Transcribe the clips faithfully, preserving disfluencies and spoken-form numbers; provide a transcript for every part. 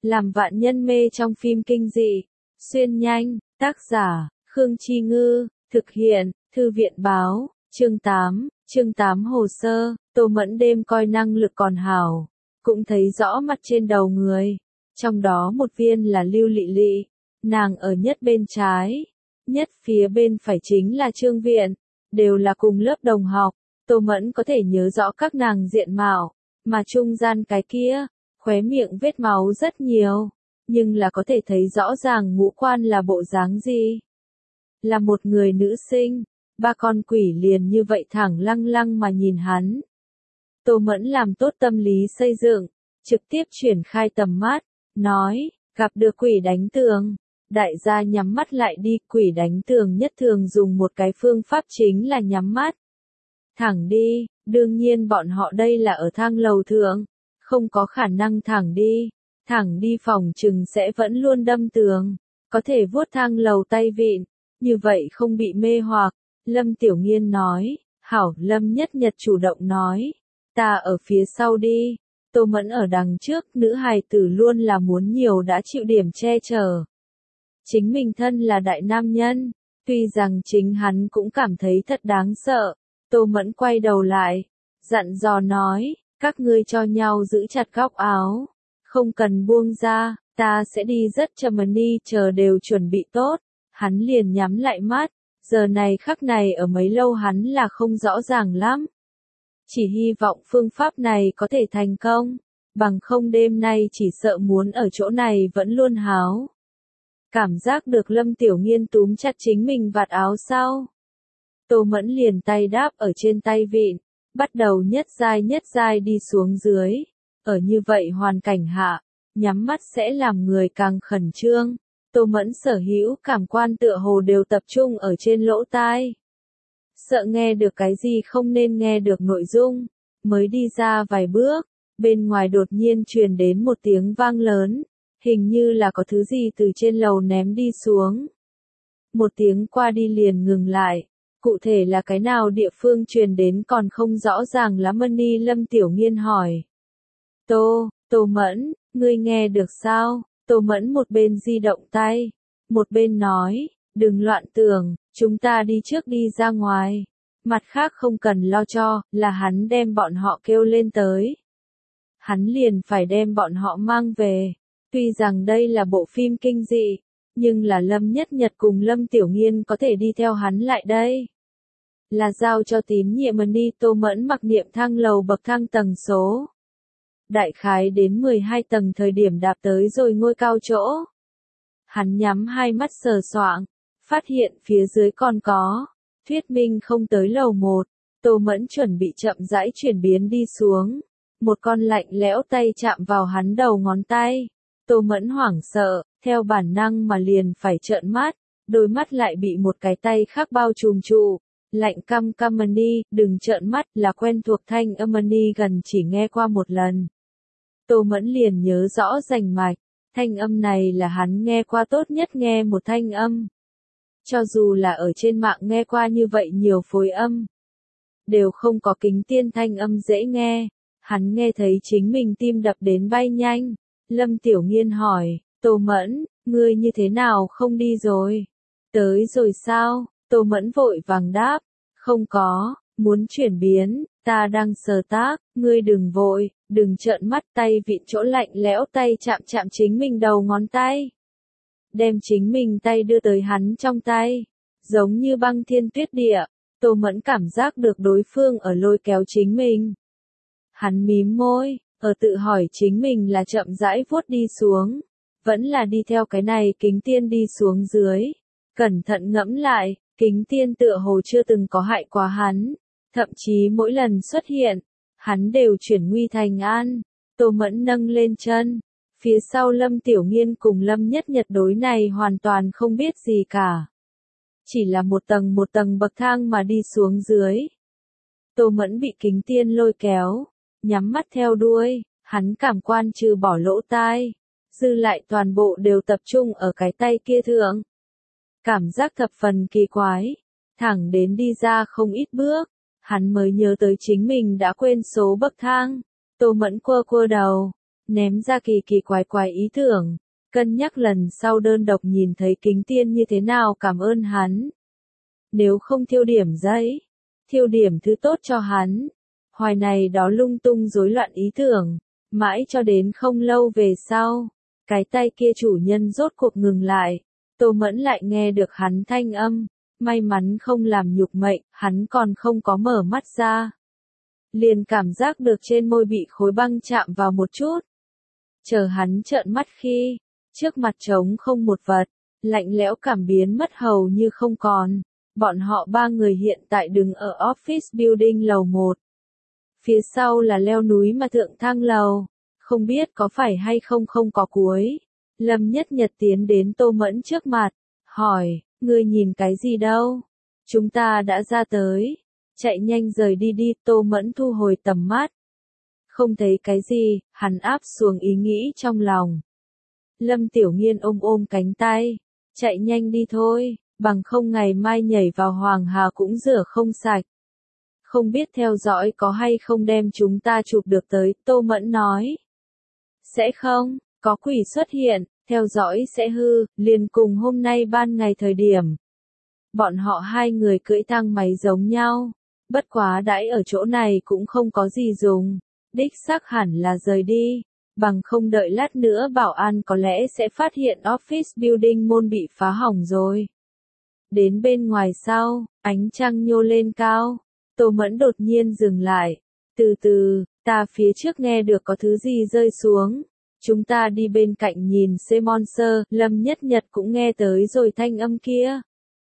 làm vạn nhân mê trong phim kinh dị. Xuyên nhanh, tác giả, Khương Chi Ngư, thực hiện, Thư viện Báo, chương tám, chương tám hồ sơ, Tô Mẫn đêm coi năng lực còn hảo, cũng thấy rõ mặt trên đầu người. Trong đó một viên là Lưu Lị Lị, nàng ở nhất bên trái, nhất phía bên phải chính là Trương Viện, đều là cùng lớp đồng học. Tô Mẫn có thể nhớ rõ các nàng diện mạo, mà trung gian cái kia, khóe miệng vết máu rất nhiều, nhưng là có thể thấy rõ ràng ngũ quan là bộ dáng gì. Là một người nữ sinh, ba con quỷ liền như vậy thẳng lăng lăng mà nhìn hắn. Tô Mẫn làm tốt tâm lý xây dựng, trực tiếp chuyển khai tầm mắt, nói, gặp được quỷ đánh tường. Đại gia nhắm mắt lại đi, quỷ đánh tường nhất thường dùng một cái phương pháp chính là nhắm mắt. Thẳng đi, đương nhiên bọn họ đây là ở thang lầu thượng, không có khả năng thẳng đi, thẳng đi phòng trừng sẽ vẫn luôn đâm tường, có thể vuốt thang lầu tay vịn, như vậy không bị mê hoặc. Lâm Tiểu Nghiên nói, hảo. Lâm Nhất Nhật chủ động nói, ta ở phía sau đi. Tô Mẫn ở đằng trước, nữ hài tử luôn là muốn nhiều đã chịu điểm che chở. Chính mình thân là đại nam nhân, tuy rằng chính hắn cũng cảm thấy thật đáng sợ. Tô Mẫn quay đầu lại, dặn dò nói, các ngươi cho nhau giữ chặt góc áo, không cần buông ra, ta sẽ đi rất chậm đi, chờ đều chuẩn bị tốt. Hắn liền nhắm lại mắt, giờ này khắc này ở mấy lâu hắn là không rõ ràng lắm. Chỉ hy vọng phương pháp này có thể thành công, bằng không đêm nay chỉ sợ muốn ở chỗ này vẫn luôn háo. Cảm giác được Lâm Tiểu Nghiên túm chặt chính mình vạt áo sau. Tô Mẫn liền tay đáp ở trên tay vịn, bắt đầu nhất giai nhất giai đi xuống dưới. Ở như vậy hoàn cảnh hạ, nhắm mắt sẽ làm người càng khẩn trương. Tô Mẫn sở hữu cảm quan tựa hồ đều tập trung ở trên lỗ tai. Sợ nghe được cái gì không nên nghe được nội dung, mới đi ra vài bước, bên ngoài đột nhiên truyền đến một tiếng vang lớn, hình như là có thứ gì từ trên lầu ném đi xuống. Một tiếng qua đi liền ngừng lại, cụ thể là cái nào địa phương truyền đến còn không rõ ràng lắm. Ni Lâm Tiểu Nghiên hỏi. Tô, Tô Mẫn, ngươi nghe được sao? Tô Mẫn một bên di động tay, một bên nói, đừng loạn tưởng, chúng ta đi trước đi ra ngoài. Mặt khác không cần lo cho, là hắn đem bọn họ kêu lên tới. Hắn liền phải đem bọn họ mang về. Tuy rằng đây là bộ phim kinh dị, nhưng là Lâm Nhất Nhật cùng Lâm Tiểu Nghiên có thể đi theo hắn lại đây. Là giao cho tín nhiệm đi. Tô Mẫn mặc niệm thang lầu bậc thang tầng số. Đại khái đến mười hai tầng thời điểm đạp tới rồi ngôi cao chỗ. Hắn nhắm hai mắt sờ soạng, phát hiện phía dưới còn có. Thuyết minh không tới lầu một, Tô Mẫn chuẩn bị chậm rãi chuyển biến đi xuống. Một con lạnh lẽo tay chạm vào hắn đầu ngón tay. Tô Mẫn hoảng sợ, theo bản năng mà liền phải trợn mắt, đôi mắt lại bị một cái tay khác bao trùm trụ. Lạnh căm căm đi, đừng trợn mắt, là quen thuộc thanh âm đi, gần chỉ nghe qua một lần. Tô Mẫn liền nhớ rõ rành mạch, thanh âm này là hắn nghe qua tốt nhất nghe một thanh âm. Cho dù là ở trên mạng nghe qua như vậy nhiều phối âm, đều không có Kính Tiên thanh âm dễ nghe. Hắn nghe thấy chính mình tim đập đến bay nhanh. Lâm Tiểu Nghiên hỏi, Tô Mẫn, ngươi như thế nào không đi rồi? Tới rồi sao? Tô Mẫn vội vàng đáp, không có, muốn chuyển biến, ta đang sờ tác, ngươi đừng vội, đừng trợn mắt. Tay vịn chỗ lạnh lẽo tay chạm chạm chính mình đầu ngón tay. Đem chính mình tay đưa tới hắn trong tay, giống như băng thiên tuyết địa. Tô Mẫn cảm giác được đối phương ở lôi kéo chính mình. Hắn mím môi, ở tự hỏi chính mình là chậm rãi vuốt đi xuống, vẫn là đi theo cái này Kính Tiên đi xuống dưới. Cẩn thận ngẫm lại, Kính Tiên tựa hồ chưa từng có hại quá hắn, thậm chí mỗi lần xuất hiện, hắn đều chuyển nguy thành an. Tô Mẫn nâng lên chân, phía sau Lâm Tiểu Nghiên cùng Lâm Nhất Nhật đối này hoàn toàn không biết gì cả. Chỉ là một tầng một tầng bậc thang mà đi xuống dưới. Tô Mẫn bị Kính Tiên lôi kéo, nhắm mắt theo đuôi, hắn cảm quan trừ bỏ lỗ tai, dư lại toàn bộ đều tập trung ở cái tay kia thượng. Cảm giác thập phần kỳ quái, thẳng đến đi ra không ít bước, hắn mới nhớ tới chính mình đã quên số bậc thang. Tô Mẫn quơ quơ đầu, ném ra kỳ kỳ quái quái ý tưởng, cân nhắc lần sau đơn độc nhìn thấy kính tiên như thế nào cảm ơn hắn. Nếu không thiêu điểm giấy, thiêu điểm thứ tốt cho hắn. Hoài này đó lung tung rối loạn ý tưởng, mãi cho đến không lâu về sau, cái tay kia chủ nhân rốt cuộc ngừng lại, Tô Mẫn lại nghe được hắn thanh âm, may mắn không làm nhục mệnh, hắn còn không có mở mắt ra. Liền cảm giác được trên môi bị khối băng chạm vào một chút. Chờ hắn trợn mắt khi, trước mặt trống không một vật, lạnh lẽo cảm biến mất hầu như không còn. Bọn họ ba người hiện tại đứng ở office building lầu một. Phía sau là leo núi mà thượng thang lầu, không biết có phải hay không không có cuối. Lâm Nhất Nhật tiến đến Tô Mẫn trước mặt, hỏi, ngươi nhìn cái gì đâu? Chúng ta đã ra tới. Chạy nhanh rời đi đi, Tô Mẫn thu hồi tầm mắt. Không thấy cái gì, hắn áp xuống ý nghĩ trong lòng. Lâm Tiểu Nghiên ôm ôm cánh tay, chạy nhanh đi thôi, bằng không ngày mai nhảy vào Hoàng Hà cũng rửa không sạch. Không biết theo dõi có hay không đem chúng ta chụp được tới, Tô Mẫn nói. Sẽ không, có quỷ xuất hiện, theo dõi sẽ hư, liền cùng hôm nay ban ngày thời điểm. Bọn họ hai người cưỡi thang máy giống nhau, bất quá đãi ở chỗ này cũng không có gì dùng, đích xác hẳn là rời đi, bằng không đợi lát nữa bảo an có lẽ sẽ phát hiện office building môn bị phá hỏng rồi. Đến bên ngoài sau, ánh trăng nhô lên cao, Tô Mẫn đột nhiên dừng lại, từ từ, ta phía trước nghe được có thứ gì rơi xuống. Chúng ta đi bên cạnh nhìn xem monster, Lâm Nhất Nhật cũng nghe tới rồi thanh âm kia.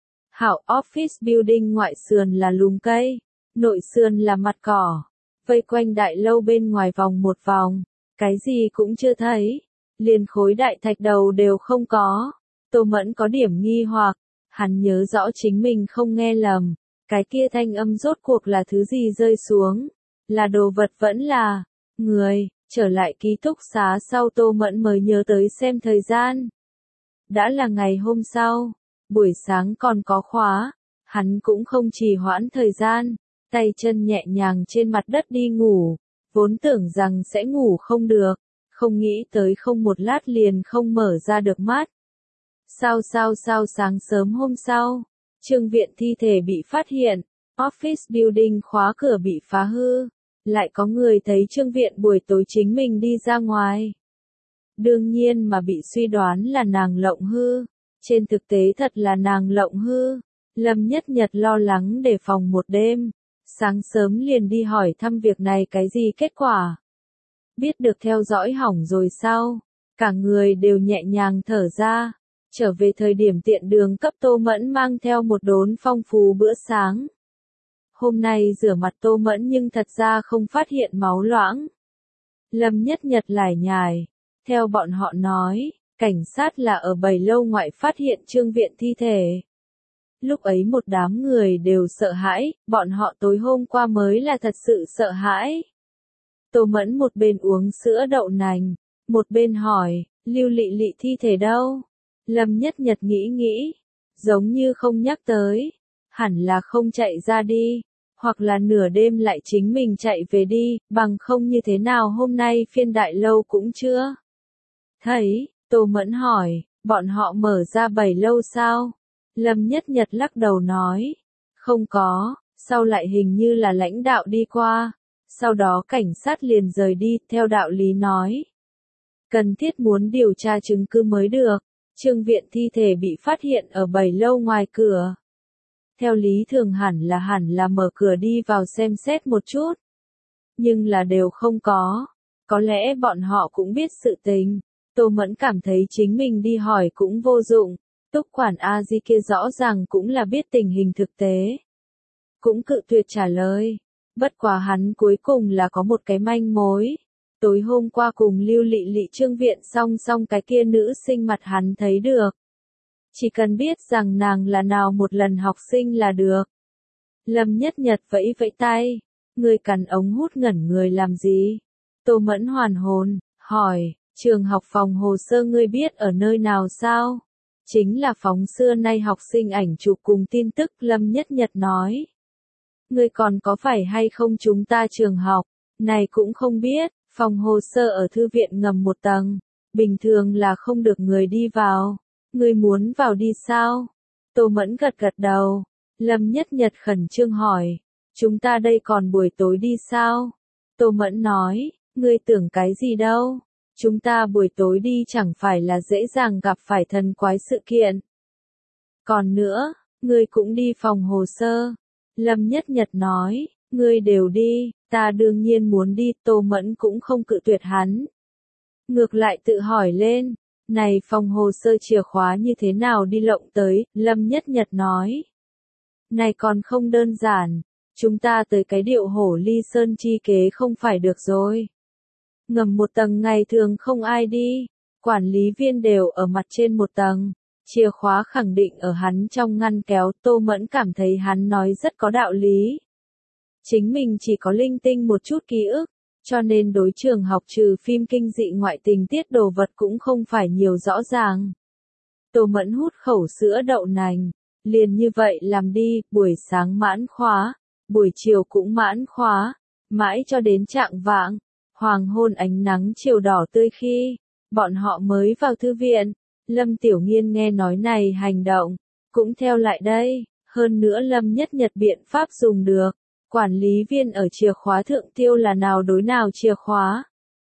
Hảo office building ngoại sườn là lùm cây, nội sườn là mặt cỏ, vây quanh đại lâu bên ngoài vòng một vòng, cái gì cũng chưa thấy, liền khối đại thạch đầu đều không có. Tô Mẫn có điểm nghi hoặc, hắn nhớ rõ chính mình không nghe lầm, cái kia thanh âm rốt cuộc là thứ gì rơi xuống, là đồ vật vẫn là người. Trở lại ký túc xá sau Tô Mẫn mới nhớ tới xem thời gian. Đã là ngày hôm sau, buổi sáng còn có khóa, hắn cũng không trì hoãn thời gian, tay chân nhẹ nhàng trên mặt đất đi ngủ, vốn tưởng rằng sẽ ngủ không được, không nghĩ tới không một lát liền không mở ra được mắt. Sao sao sao sáng sớm hôm sau, Trương Viện thi thể bị phát hiện, office building khóa cửa bị phá hư. Lại có người thấy Trương Viện buổi tối chính mình đi ra ngoài. Đương nhiên mà bị suy đoán là nàng lộng hư. Trên thực tế thật là nàng lộng hư. Lâm Nhất Nhật lo lắng để phòng một đêm. Sáng sớm liền đi hỏi thăm việc này cái gì kết quả. Biết được theo dõi hỏng rồi sao. Cả người đều nhẹ nhàng thở ra. Trở về thời điểm tiện đường cấp Tô Mẫn mang theo một đốn phong phú bữa sáng. Hôm nay rửa mặt Tô Mẫn nhưng thật ra không phát hiện máu loãng. Lâm Nhất Nhật lải nhải. Theo bọn họ nói, cảnh sát là ở bảy lâu ngoại phát hiện Trương Viện thi thể. Lúc ấy một đám người đều sợ hãi, bọn họ tối hôm qua mới là thật sự sợ hãi. Tô Mẫn một bên uống sữa đậu nành, một bên hỏi, Lưu Lị Lị thi thể đâu? Lâm Nhất Nhật nghĩ nghĩ, giống như không nhắc tới, hẳn là không chạy ra đi. Hoặc là nửa đêm lại chính mình chạy về đi, bằng không như thế nào hôm nay phiên đại lâu cũng chưa. Thấy, Tô Mẫn hỏi, bọn họ mở ra bảy lâu sao? Lâm Nhất Nhật lắc đầu nói, không có, sau lại hình như là lãnh đạo đi qua, sau đó cảnh sát liền rời đi, theo đạo lý nói. Cần thiết muốn điều tra chứng cứ mới được, Trương Viện thi thể bị phát hiện ở bảy lâu ngoài cửa. Theo lý thường hẳn là hẳn là mở cửa đi vào xem xét một chút. Nhưng là đều không có. Có lẽ bọn họ cũng biết sự tình. Tô Mẫn cảm thấy chính mình đi hỏi cũng vô dụng. Túc quản A Di kia rõ ràng cũng là biết tình hình thực tế. Cũng cự tuyệt trả lời. Bất quá hắn cuối cùng là có một cái manh mối. Tối hôm qua cùng Lưu Lị Lị Trương Viện song song cái kia nữ sinh mặt hắn thấy được. Chỉ cần biết rằng nàng là nào một lần học sinh là được. Lâm Nhất Nhật vẫy vẫy tay. Người cắn ống hút ngẩn người làm gì? Tô Mẫn hoàn hồn, hỏi, trường học phòng hồ sơ ngươi biết ở nơi nào sao? Chính là phóng xưa nay học sinh ảnh chụp cùng tin tức, Lâm Nhất Nhật nói. Ngươi còn có phải hay không chúng ta trường học? Này cũng không biết, Phòng hồ sơ ở thư viện ngầm một tầng, bình thường là không được người đi vào. Ngươi muốn vào đi sao? Tô Mẫn gật gật đầu. Lâm Nhất Nhật khẩn trương hỏi, chúng ta đây còn buổi tối đi sao? Tô Mẫn nói, ngươi tưởng cái gì đâu? Chúng ta buổi tối đi chẳng phải là dễ dàng gặp phải thần quái sự kiện. Còn nữa, ngươi cũng đi phòng hồ sơ. Lâm Nhất Nhật nói, ngươi đều đi, ta đương nhiên muốn đi, Tô Mẫn cũng không cự tuyệt hắn. Ngược lại tự hỏi lên, này phòng hồ sơ chìa khóa như thế nào đi lộng tới, Lâm Nhất Nhật nói. Này còn không đơn giản, chúng ta tới cái điệu hổ ly sơn chi kế không phải được rồi. Ngầm một tầng ngày thường không ai đi, quản lý viên đều ở mặt trên một tầng, chìa khóa khẳng định ở hắn trong ngăn kéo, Tô Mẫn cảm thấy hắn nói rất có đạo lý. Chính mình chỉ có linh tinh một chút ký ức, cho nên đối trường học trừ phim kinh dị ngoại tình tiết đồ vật cũng không phải nhiều rõ ràng. Tô Mẫn hút khẩu sữa đậu nành, liền như vậy làm đi, buổi sáng mãn khóa, buổi chiều cũng mãn khóa, mãi cho đến trạng vạng, hoàng hôn ánh nắng chiều đỏ tươi khi, bọn họ mới vào thư viện. Lâm Tiểu Nghiên nghe nói này hành động, cũng theo lại đây, hơn nữa Lâm Nhất Nhật biện pháp dùng được. Quản lý viên ở chìa khóa thượng tiêu là nào đối nào chìa khóa.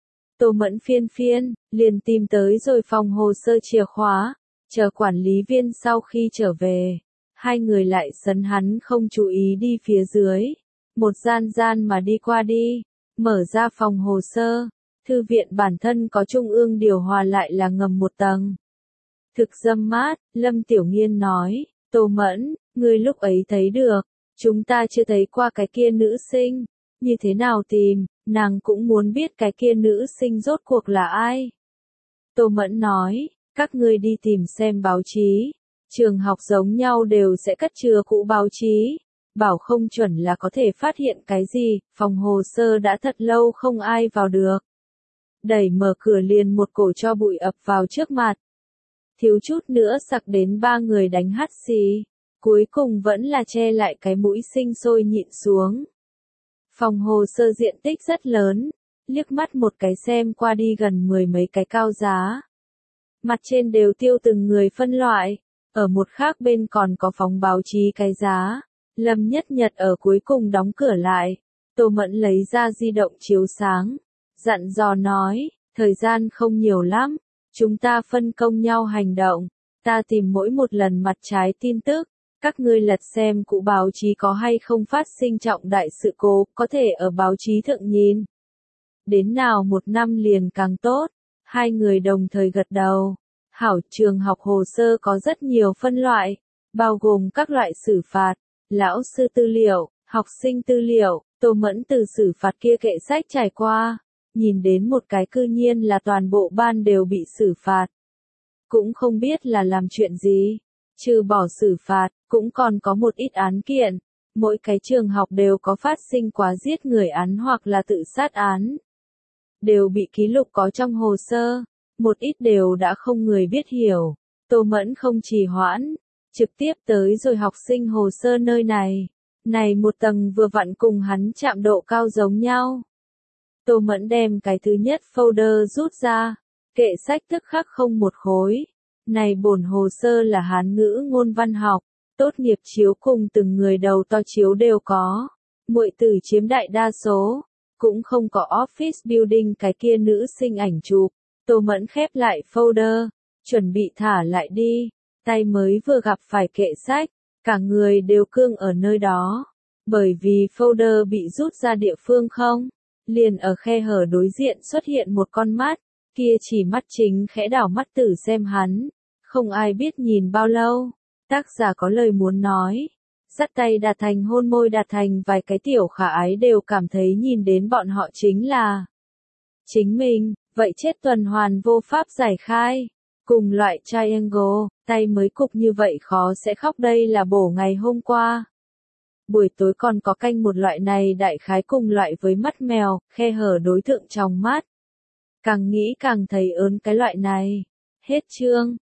Tô Mẫn phiên phiên, liền tìm tới rồi phòng hồ sơ chìa khóa, chờ quản lý viên sau khi trở về. Hai người lại sấn hắn không chú ý đi phía dưới. Một gian gian mà đi qua đi, mở ra phòng hồ sơ. Thư viện bản thân có trung ương điều hòa lại là ngầm một tầng. Thực dâm mát, Lâm Tiểu Nghiên nói, Tô Mẫn, ngươi lúc ấy thấy được. Chúng ta chưa thấy qua cái kia nữ sinh, như thế nào tìm, nàng cũng muốn biết cái kia nữ sinh rốt cuộc là ai. Tô Mẫn nói, các ngươi đi tìm xem báo chí, trường học giống nhau đều sẽ cất chứa cũ báo chí, bảo không chuẩn là có thể phát hiện cái gì, phòng hồ sơ đã thật lâu không ai vào được. Đẩy mở cửa liền một cổ cho bụi ập vào trước mặt. Thiếu chút nữa sặc đến ba người đánh hắt xì. Cuối cùng vẫn là che lại cái mũi sinh sôi nhịn xuống. Phòng hồ sơ diện tích rất lớn, liếc mắt một cái xem qua đi gần mười mấy cái cao giá. Mặt trên đều tiêu từng người phân loại, ở một khác bên còn có phóng báo chí cái giá. Lâm Nhất Nhật ở cuối cùng đóng cửa lại, Tô Mẫn lấy ra di động chiếu sáng, dặn dò nói, thời gian không nhiều lắm, chúng ta phân công nhau hành động, ta tìm mỗi một lần mặt trái tin tức. Các ngươi lật xem cụ báo chí có hay không phát sinh trọng đại sự cố, có thể ở báo chí thượng nhìn. Đến nào một năm liền càng tốt, hai người đồng thời gật đầu. Hảo, trường học hồ sơ có rất nhiều phân loại, bao gồm các loại xử phạt, lão sư tư liệu, học sinh tư liệu, Tô Mẫn từ xử phạt kia kệ sách trải qua, nhìn đến một cái cư nhiên là toàn bộ ban đều bị xử phạt. Cũng không biết là làm chuyện gì. Trừ bỏ xử phạt, cũng còn có một ít án kiện, mỗi cái trường học đều có phát sinh quá giết người án hoặc là tự sát án. Đều bị ký lục có trong hồ sơ, một ít đều đã không người biết hiểu. Tô Mẫn không trì hoãn, trực tiếp tới rồi học sinh hồ sơ nơi này. Này một tầng vừa vặn cùng hắn chạm độ cao giống nhau. Tô Mẫn đem cái thứ nhất folder rút ra, kệ sách tức khắc không một khối. Này bổn hồ sơ là Hán ngữ ngôn văn học, tốt nghiệp chiếu cùng từng người đầu to chiếu đều có. Muội tử chiếm đại đa số, cũng không có office building cái kia nữ sinh ảnh chụp. Tô Mẫn khép lại folder, chuẩn bị thả lại đi, tay mới vừa gặp phải kệ sách, cả người đều cương ở nơi đó. Bởi vì folder bị rút ra địa phương không, liền ở khe hở đối diện xuất hiện một con mắt, kia chỉ mắt chính khẽ đảo mắt tử xem hắn. Không ai biết nhìn bao lâu, tác giả có lời muốn nói, dắt tay đạt thành hôn môi đạt thành vài cái tiểu khả ái đều cảm thấy nhìn đến bọn họ chính là chính mình, vậy chết tuần hoàn vô pháp giải khai, cùng loại triangle, tay mới cục như vậy khó sẽ khóc đây là bổ ngày hôm qua. Buổi tối còn có canh một loại này đại khái cùng loại với mắt mèo, khe hở đối tượng trong mắt. Càng nghĩ càng thấy ớn cái loại này. Hết chương.